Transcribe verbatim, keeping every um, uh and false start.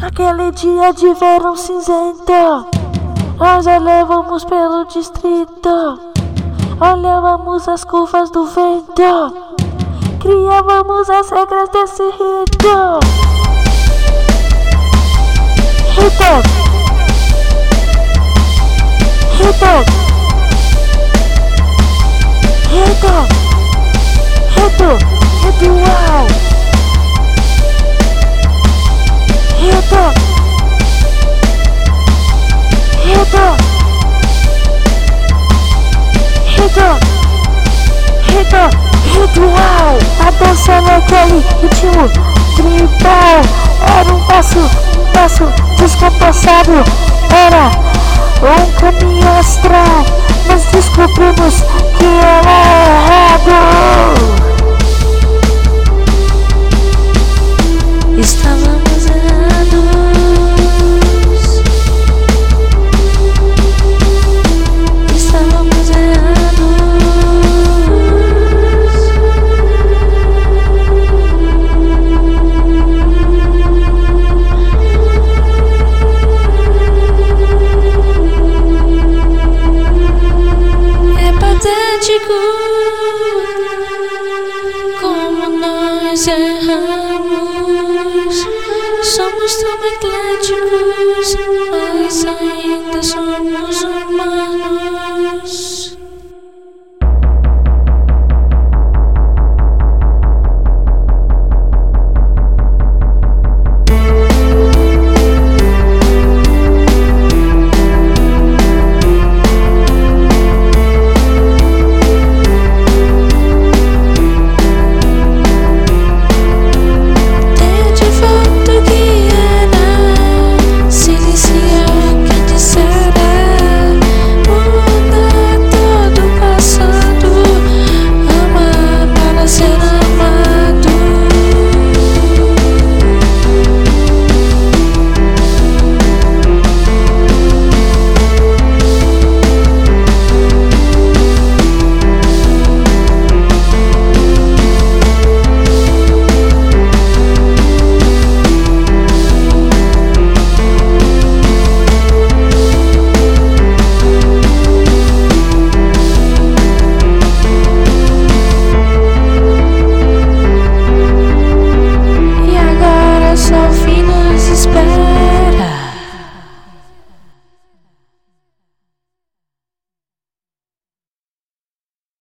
Naquele dia de verão cinzento, nós olhávamos pelo distrito, olhávamos as curvas do vento, criávamos as regras desse rito. Rito, rito, rito, rito, ritual. Rito, rito, rito, rito, ritual. A dança naquele ritmo tribal era um passo, um passo descompassado. Era um caminho astral, mas descobrimos que era errado. Estávamos errados. Estávamos errados. É patético como nós erramos. Somos tão ecléticos, mas ainda somos humanos.